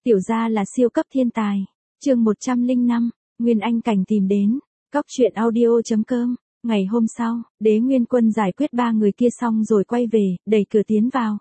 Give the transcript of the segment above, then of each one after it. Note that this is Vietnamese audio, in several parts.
Tiểu gia là siêu cấp thiên tài. Chương 105, Nguyên Anh Cảnh tìm đến. Cóc truyện audio.com. Ngày hôm sau, Đế Nguyên Quân giải quyết 3 người kia xong rồi quay về, đẩy cửa tiến vào.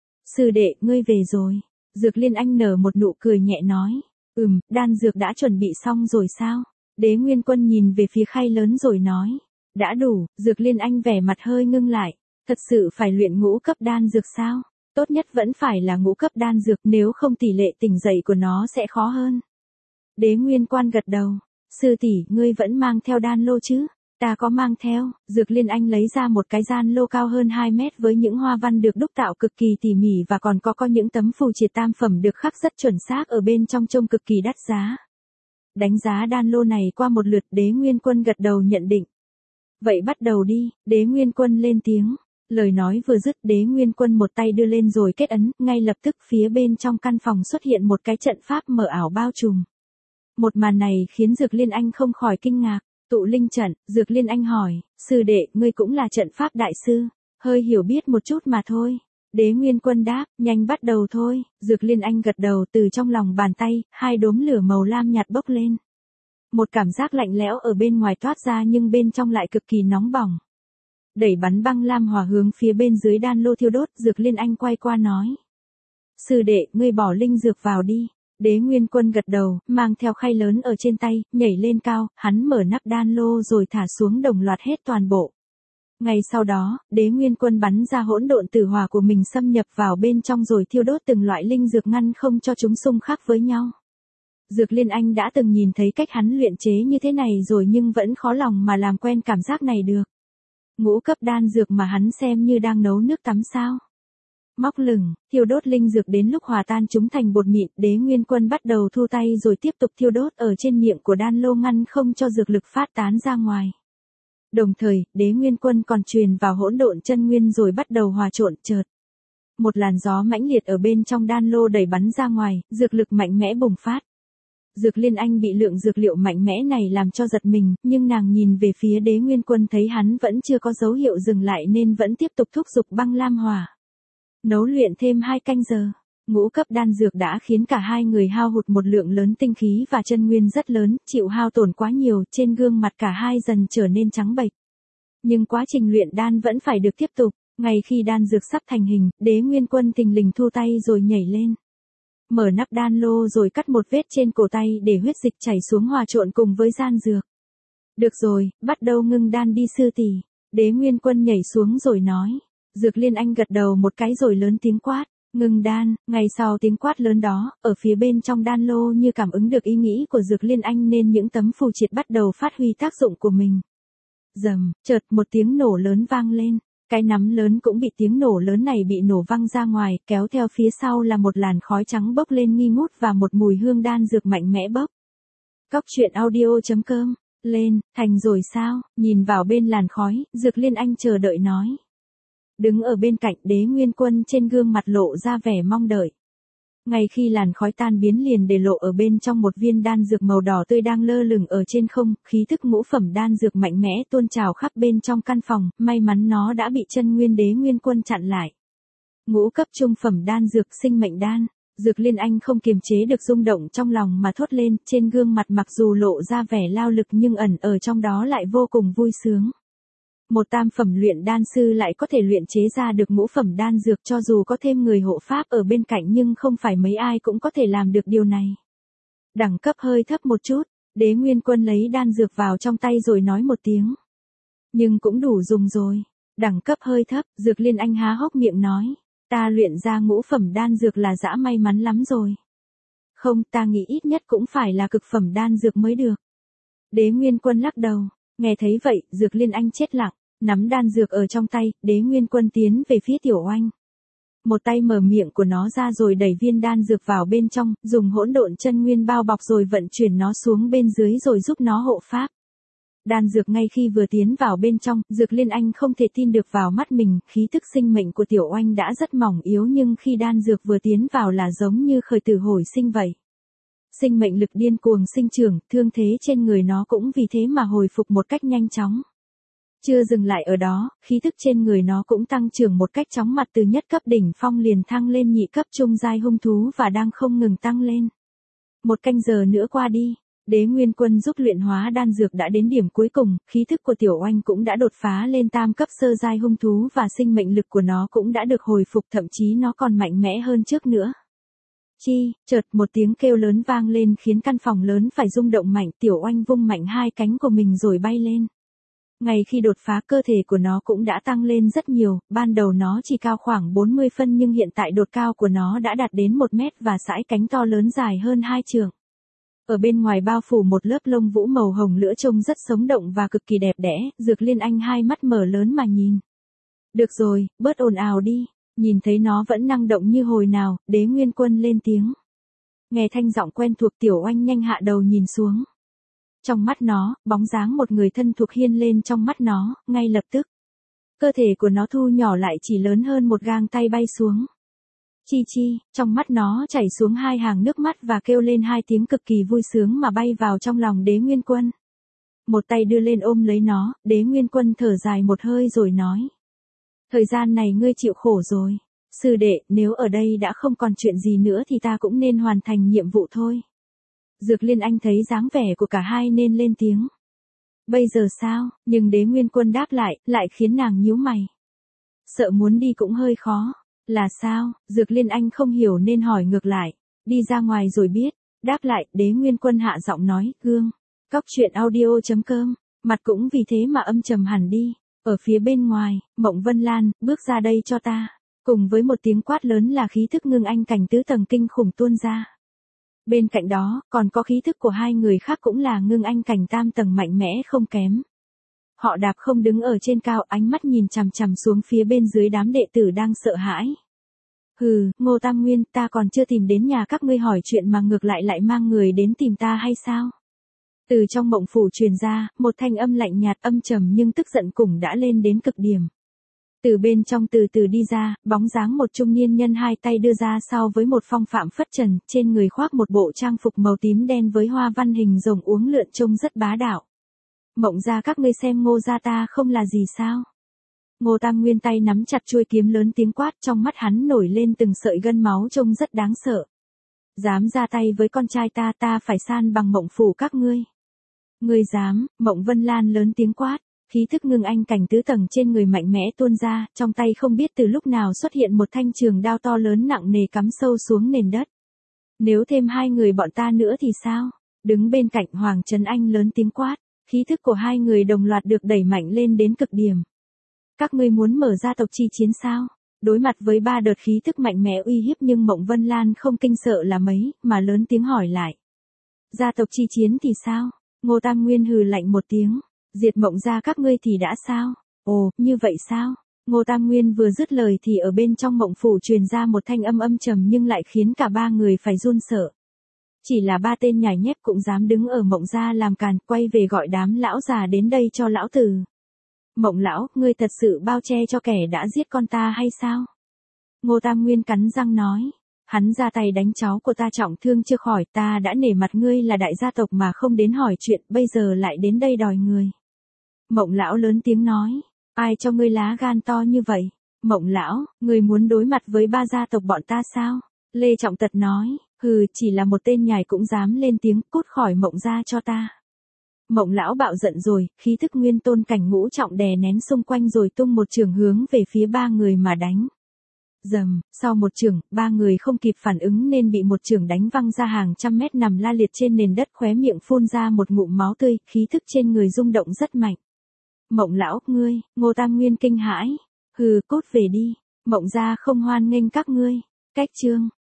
Sư đệ, ngươi về rồi. Dược Liên Anh nở một nụ cười nhẹ nói. Đan dược đã chuẩn bị xong rồi sao? Đế Nguyên Quân nhìn về phía khay lớn rồi nói. Đã đủ. Dược Liên Anh vẻ mặt hơi ngưng lại. Thật sự phải luyện ngũ cấp đan dược sao? Tốt nhất vẫn phải là ngũ cấp đan dược, nếu không tỷ lệ tỉnh dậy của nó sẽ khó hơn. Đế Nguyên Quan gật đầu. Sư tỷ, ngươi vẫn mang theo đan lô chứ? Ta có mang theo. Dược Liên Anh lấy ra một cái gian lô cao hơn 2 mét với những hoa văn được đúc tạo cực kỳ tỉ mỉ và còn có những tấm phù triệt tam phẩm được khắc rất chuẩn xác ở bên trong, trông cực kỳ đắt giá. Đánh giá đan lô này qua một lượt, Đế Nguyên Quân gật đầu nhận định. Vậy bắt đầu đi. Đế Nguyên Quân lên tiếng. Lời nói vừa dứt, Đế Nguyên Quân một tay đưa lên rồi kết ấn, ngay lập tức phía bên trong căn phòng xuất hiện một cái trận pháp mờ ảo bao trùm. Một màn này khiến Dược Liên Anh không khỏi kinh ngạc. Tụ linh trận. Dược Liên Anh hỏi, sư đệ, ngươi cũng là trận pháp đại sư? Hơi hiểu biết một chút mà thôi. Đế Nguyên Quân đáp, nhanh bắt đầu thôi. Dược Liên Anh gật đầu, từ trong lòng bàn tay, 2 đốm lửa màu lam nhạt bốc lên. Một cảm giác lạnh lẽo ở bên ngoài toát ra nhưng bên trong lại cực kỳ nóng bỏng. Đẩy bắn băng lam hỏa hướng phía bên dưới đan lô thiêu đốt. Dược Liên Anh quay qua nói. Sư đệ, ngươi bỏ linh dược vào đi. Đế Nguyên Quân gật đầu, mang theo khay lớn ở trên tay, nhảy lên cao, hắn mở nắp đan lô rồi thả xuống đồng loạt hết toàn bộ. Ngay sau đó, Đế Nguyên Quân bắn ra hỗn độn tử hỏa của mình xâm nhập vào bên trong rồi thiêu đốt từng loại linh dược ngăn không cho chúng xung khắc với nhau. Dược Liên Anh đã từng nhìn thấy cách hắn luyện chế như thế này rồi nhưng vẫn khó lòng mà làm quen cảm giác này được. Ngũ cấp đan dược mà hắn xem như đang nấu nước tắm sao. Móc lửng, thiêu đốt linh dược đến lúc hòa tan chúng thành bột mịn, Đế Nguyên Quân bắt đầu thu tay rồi tiếp tục thiêu đốt ở trên miệng của đan lô ngăn không cho dược lực phát tán ra ngoài. Đồng thời, Đế Nguyên Quân còn truyền vào hỗn độn chân nguyên rồi bắt đầu hòa trộn. Chợt, một làn gió mãnh liệt ở bên trong đan lô đẩy bắn ra ngoài, dược lực mạnh mẽ bùng phát. Dược Liên Anh bị lượng dược liệu mạnh mẽ này làm cho giật mình, nhưng nàng nhìn về phía Đế Nguyên Quân thấy hắn vẫn chưa có dấu hiệu dừng lại nên vẫn tiếp tục thúc giục băng lam hỏa. Nấu luyện thêm 2 canh giờ, ngũ cấp đan dược đã khiến cả hai người hao hụt một lượng lớn tinh khí và chân nguyên rất lớn, chịu hao tổn quá nhiều, trên gương mặt cả hai dần trở nên trắng bệch. Nhưng quá trình luyện đan vẫn phải được tiếp tục, ngay khi đan dược sắp thành hình, Đế Nguyên Quân thình lình thu tay rồi nhảy lên. Mở nắp đan lô rồi cắt một vết trên cổ tay để huyết dịch chảy xuống hòa trộn cùng với gian dược. Được rồi, bắt đầu ngưng đan đi sư tỷ. Đế Nguyên Quân nhảy xuống rồi nói. Dược Liên Anh gật đầu một cái rồi lớn tiếng quát, ngưng đan. Ngay sau tiếng quát lớn đó, ở phía bên trong đan lô như cảm ứng được ý nghĩ của Dược Liên Anh nên những tấm phù triệt bắt đầu phát huy tác dụng của mình. Rầm, chợt một tiếng nổ lớn vang lên, cái nắm lớn cũng bị tiếng nổ lớn này bị nổ văng ra ngoài, kéo theo phía sau là một làn khói trắng bốc lên nghi ngút và một mùi hương đan dược mạnh mẽ bốc. Cóc truyện audio.com, lên, thành rồi sao? Nhìn vào bên làn khói, Dược Liên Anh chờ đợi nói. Đứng ở bên cạnh, Đế Nguyên Quân trên gương mặt lộ ra vẻ mong đợi. Ngay khi làn khói tan biến liền để lộ ở bên trong một viên đan dược màu đỏ tươi đang lơ lửng ở trên không, khí thức ngũ phẩm đan dược mạnh mẽ tuôn trào khắp bên trong căn phòng, may mắn nó đã bị chân nguyên Đế Nguyên Quân chặn lại. Ngũ cấp trung phẩm đan dược sinh mệnh đan. Dược Liên Anh không kiềm chế được rung động trong lòng mà thốt lên, trên gương mặt mặc dù lộ ra vẻ lao lực nhưng ẩn ở trong đó lại vô cùng vui sướng. Một tam phẩm luyện đan sư lại có thể luyện chế ra được ngũ phẩm đan dược, cho dù có thêm người hộ pháp ở bên cạnh nhưng không phải mấy ai cũng có thể làm được điều này. Đẳng cấp hơi thấp một chút, Đế Nguyên Quân lấy đan dược vào trong tay rồi nói một tiếng. Nhưng cũng đủ dùng rồi. Đẳng cấp hơi thấp, Dược Liên Anh há hốc miệng nói. Ta luyện ra ngũ phẩm đan dược là dã may mắn lắm rồi. Không, ta nghĩ ít nhất cũng phải là cực phẩm đan dược mới được. Đế Nguyên Quân lắc đầu. Nghe thấy vậy, Dược Liên Anh chết lặng, nắm đan dược ở trong tay, Đế Nguyên Quân tiến về phía Tiểu Oanh. Một tay mở miệng của nó ra rồi đẩy viên đan dược vào bên trong, dùng hỗn độn chân nguyên bao bọc rồi vận chuyển nó xuống bên dưới rồi giúp nó hộ pháp. Đan dược ngay khi vừa tiến vào bên trong, Dược Liên Anh không thể tin được vào mắt mình, khí thức sinh mệnh của Tiểu Oanh đã rất mỏng yếu nhưng khi đan dược vừa tiến vào là giống như khởi tử hồi sinh vậy. Sinh mệnh lực điên cuồng sinh trưởng, thương thế trên người nó cũng vì thế mà hồi phục một cách nhanh chóng. Chưa dừng lại ở đó, khí thức trên người nó cũng tăng trưởng một cách chóng mặt, từ nhất cấp đỉnh phong liền thăng lên nhị cấp trung giai hung thú và đang không ngừng tăng lên. 1 canh giờ nữa qua đi, Đế Nguyên Quân giúp luyện hóa đan dược đã đến điểm cuối cùng, khí thức của Tiểu Oanh cũng đã đột phá lên tam cấp sơ giai hung thú và sinh mệnh lực của nó cũng đã được hồi phục, thậm chí nó còn mạnh mẽ hơn trước nữa. Chợt một tiếng kêu lớn vang lên khiến căn phòng lớn phải rung động mạnh, Tiểu Oanh vung mạnh 2 cánh của mình rồi bay lên. Ngay khi đột phá, cơ thể của nó cũng đã tăng lên rất nhiều, ban đầu nó chỉ cao khoảng 40 phân nhưng hiện tại đột cao của nó đã đạt đến 1 mét và sải cánh to lớn dài hơn 2 trượng. Ở bên ngoài bao phủ một lớp lông vũ màu hồng lửa trông rất sống động và cực kỳ đẹp đẽ, Dược Liên Anh hai mắt mở lớn mà nhìn. Được rồi, bớt ồn ào đi, nhìn thấy nó vẫn năng động như hồi nào, Đế Nguyên Quân lên tiếng. Nghe thanh giọng quen thuộc, Tiểu Oanh nhanh hạ đầu nhìn xuống. Trong mắt nó, bóng dáng một người thân thuộc hiên lên trong mắt nó, ngay lập tức. Cơ thể của nó thu nhỏ lại chỉ lớn hơn một gang tay bay xuống. Trong mắt nó chảy xuống 2 hàng nước mắt và kêu lên 2 tiếng cực kỳ vui sướng mà bay vào trong lòng Đế Nguyên Quân. Một tay đưa lên ôm lấy nó, Đế Nguyên Quân thở dài một hơi rồi nói. Thời gian này ngươi chịu khổ rồi. Sư đệ, nếu ở đây đã không còn chuyện gì nữa thì ta cũng nên hoàn thành nhiệm vụ thôi. Dược Liên Anh thấy dáng vẻ của cả hai nên lên tiếng. Bây giờ sao? Nhưng Đế Nguyên Quân đáp lại khiến nàng nhíu mày. Sợ muốn đi cũng hơi khó. Là sao? Dược Liên Anh không hiểu nên hỏi ngược lại. Đi ra ngoài rồi biết. Đáp lại, Đế Nguyên Quân hạ giọng nói, gương. Cóc truyện audio.com. Mặt cũng vì thế mà âm trầm hẳn đi. Ở phía bên ngoài, Mộng Vân Lan, bước ra đây cho ta. Cùng với một tiếng quát lớn là khí thức ngưng anh cảnh tứ tầng kinh khủng tuôn ra. Bên cạnh đó, còn có khí thức của 2 người khác cũng là ngưng anh cảnh tam tầng mạnh mẽ không kém. Họ đạp không đứng ở trên cao, ánh mắt nhìn chằm chằm xuống phía bên dưới đám đệ tử đang sợ hãi. Hừ, Ngô Tam Nguyên, ta còn chưa tìm đến nhà các ngươi hỏi chuyện mà ngược lại mang người đến tìm ta hay sao? Từ trong mộng phủ truyền ra, một thanh âm lạnh nhạt âm trầm nhưng tức giận cùng đã lên đến cực điểm. Từ bên trong từ từ đi ra, bóng dáng một trung niên nhân 2 tay đưa ra sau với một phong phạm phất trần, trên người khoác một bộ trang phục màu tím đen với hoa văn hình rồng uốn lượn trông rất bá đạo. Mộng gia các ngươi xem Ngô gia ta không là gì sao? Ngô Tam Nguyên tay nắm chặt chuôi kiếm lớn tiếng quát, trong mắt hắn nổi lên từng sợi gân máu trông rất đáng sợ. Dám ra tay với con trai ta phải san bằng mộng phủ các ngươi. Ngươi dám? Mộng Vân Lan lớn tiếng quát. Khí thức ngưng anh cảnh tứ tầng trên người mạnh mẽ tuôn ra, trong tay không biết từ lúc nào xuất hiện một thanh trường đao to lớn nặng nề cắm sâu xuống nền đất. Nếu thêm 2 người bọn ta nữa thì sao? Đứng bên cạnh Hoàng Trấn Anh lớn tiếng quát, khí thức của 2 người đồng loạt được đẩy mạnh lên đến cực điểm. Các ngươi muốn mở gia tộc chi chiến sao? Đối mặt với 3 đợt khí thức mạnh mẽ uy hiếp nhưng Mộng Vân Lan không kinh sợ là mấy, mà lớn tiếng hỏi lại. Gia tộc chi chiến thì sao? Ngô Tam Nguyên hừ lạnh một tiếng. Diệt Mộng gia các ngươi thì đã sao? Ồ, như vậy sao? Ngô Tam Nguyên vừa dứt lời thì ở bên trong mộng phủ truyền ra một thanh âm trầm nhưng lại khiến cả 3 người phải run sợ. Chỉ là 3 tên nhảy nhép cũng dám đứng ở Mộng gia làm càn, quay về gọi đám lão già đến đây cho lão tử. Mộng lão, ngươi thật sự bao che cho kẻ đã giết con ta hay sao? Ngô Tam Nguyên cắn răng nói. Hắn ra tay đánh cháu của ta trọng thương chưa khỏi, ta đã nể mặt ngươi là đại gia tộc mà không đến hỏi chuyện, bây giờ lại đến đây đòi người. Mộng lão lớn tiếng nói, ai cho ngươi lá gan to như vậy? Mộng lão, ngươi muốn đối mặt với 3 gia tộc bọn ta sao? Lê Trọng Tật nói, hừ, chỉ là một tên nhài cũng dám lên tiếng, cút khỏi Mộng gia cho ta. Mộng lão bạo giận rồi, khí thức nguyên tôn cảnh ngũ trọng đè nén xung quanh rồi tung một chưởng hướng về phía 3 người mà đánh. Dầm, sau một chưởng, 3 người không kịp phản ứng nên bị một chưởng đánh văng ra hàng trăm mét nằm la liệt trên nền đất, khóe miệng phun ra một ngụm máu tươi, khí thức trên người rung động rất mạnh. Mộng lão, ngươi, Ngô Tam Nguyên kinh hãi. Hừ, cút về đi, Mộng gia không hoan nghênh các ngươi. Cách chương